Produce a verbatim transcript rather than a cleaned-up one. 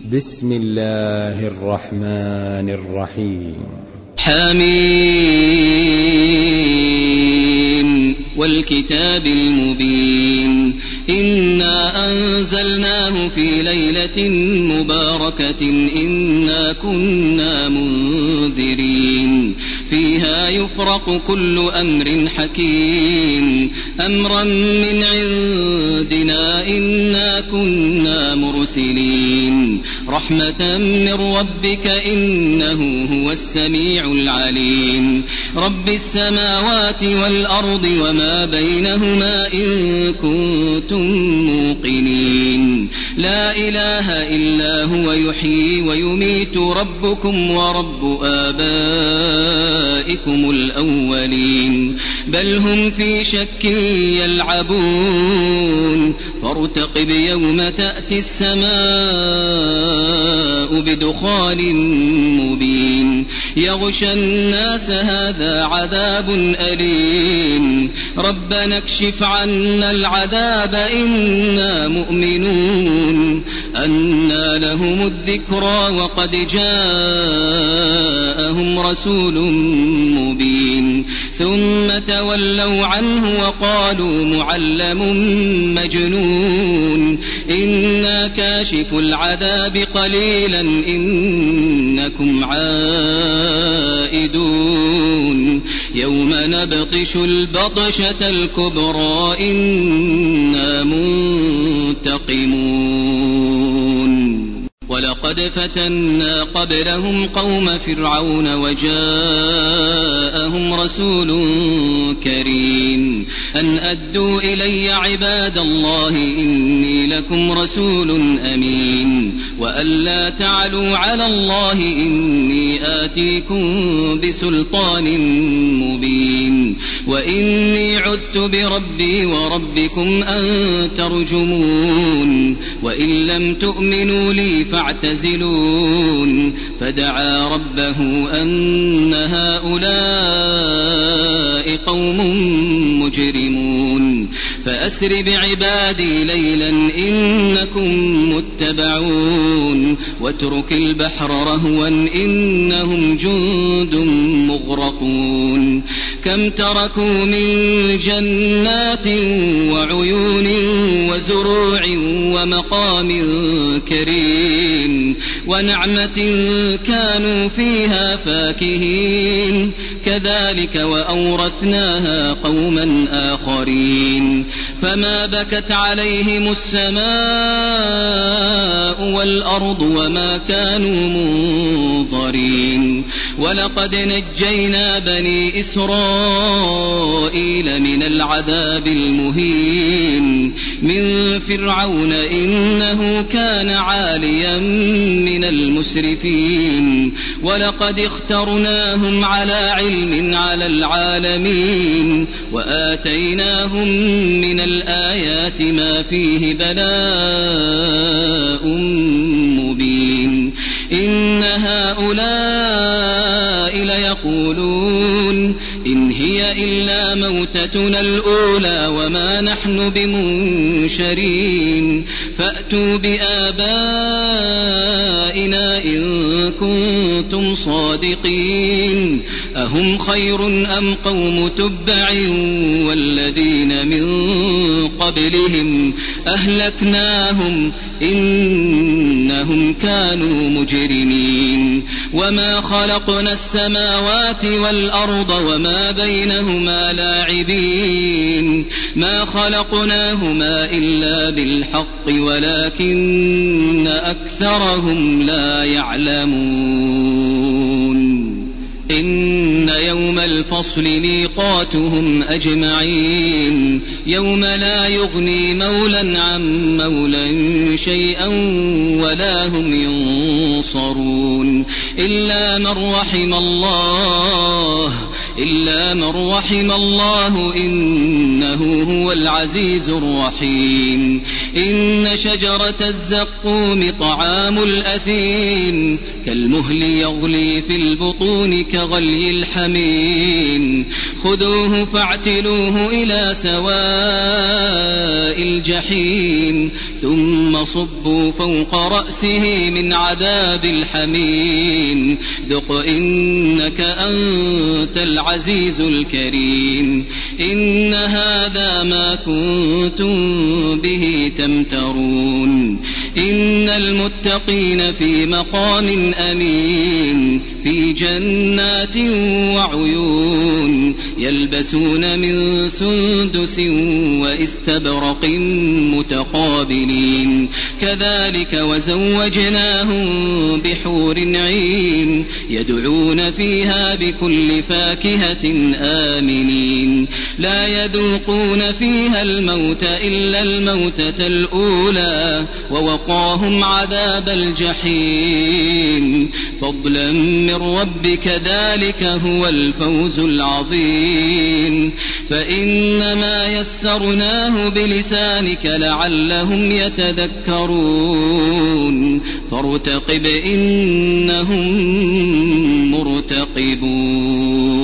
بسم الله الرحمن الرحيم. حميم والكتاب المبين إنا أنزلناه في ليلة مباركة إنا كنا منذرين فيها يفرق كل أمر حكيم أمرا من عندنا إنا كنا مرسلين رحمة من ربك إنه هو السميع العليم رب السماوات والأرض وما بينهما إن كنتم موقنين لا إله إلا هو يحيي ويميت ربكم ورب آبائكم الأولين بل هم في شك يلعبون فارتقب يوم تأتي السماء بدخان مبين يغشى الناس هذا عذاب أليم ربنا اكشف عنا العذاب إنا مؤمنون أنى لهم الذكرى وقد جاءهم رسول مبين ثم تولوا عنه وقالوا معلم مجنون إنا كاشف العذاب قليلا إنكم عائدون يوم نبطش البطشة الكبرى إنا منتقمون ولقد فتنا قبلهم قوم فرعون وجاءهم رسول كريم أن أدوا إلي عباد الله إني لكم رسول أمين وأن لا تعلوا على الله إني آتيكم بسلطان مبين وإني عذت بربي وربكم أن ترجمون وإن لم تؤمنوا لي فاعتزلون فدعا ربه أن هؤلاء قوم مجرمون فأسر بعبادي ليلا إنكم متبعون واترك البحر رهوا إنهم جند مغرقون كم تركوا من جنات وعيون وزروع ومقام كريم ونعمة كانوا فيها فاكهين كذلك وأورثناها قوما آخرين فما بكت عليهم السماء والأرض وما كانوا منظرين ولقد نجينا بني إسرائيل من العذاب المهين من فرعون إنه كان عاليا من المسرفين ولقد اخترناهم على علم على العالمين وآتيناهم من الآيات ما فيه بلاء مبين إن هؤلاء ليقولون إن هي إلا موتتنا الأولى وما نحن بمنشرين فأتوا بآبائنا إن كنتم صادقين أهم خير أم قوم تبع والذين من قبلهم أهلكناهم إنهم كانوا مجرمين وما خلقنا السماوات والأرض وما بينهما لاعبين ما خلقناهما إلا بالحق ولكن أكثرهم لا يعلمون إن يوم الفصل ميقاتهم أجمعين يوم لا يغني مولا عن مولا شيئا ولا هم ينصرون إلا من رحم الله إلا من رحم الله إنه هو العزيز الرحيم إن شجرة الزقوم طعام الأثيم كالمهل يغلي في البطون كغلي الحميم خذوه فاعتلوه إلى سواء الجحيم ثم صبوا فوق رأسه من عذاب الحميم ذق إنك أنت العزيز الكريم إن هذا ما كنتم به تمترون إن المتقين في مقام أمين في جنات وعيون يلبسون من سندس واستبرق متقابلين كذلك وزوجناهم بحور عين يدعون فيها بكل فاكهة آمنين لا يذوقون فيها الموت إلا الموتة الأولى ووقاهم عذاب الجحيم فضلا من ربك ذلك هو الفوز العظيم فإنما يسرناه بلسانك لعلهم يتذكرون فارتقب إنهم مرتقبون.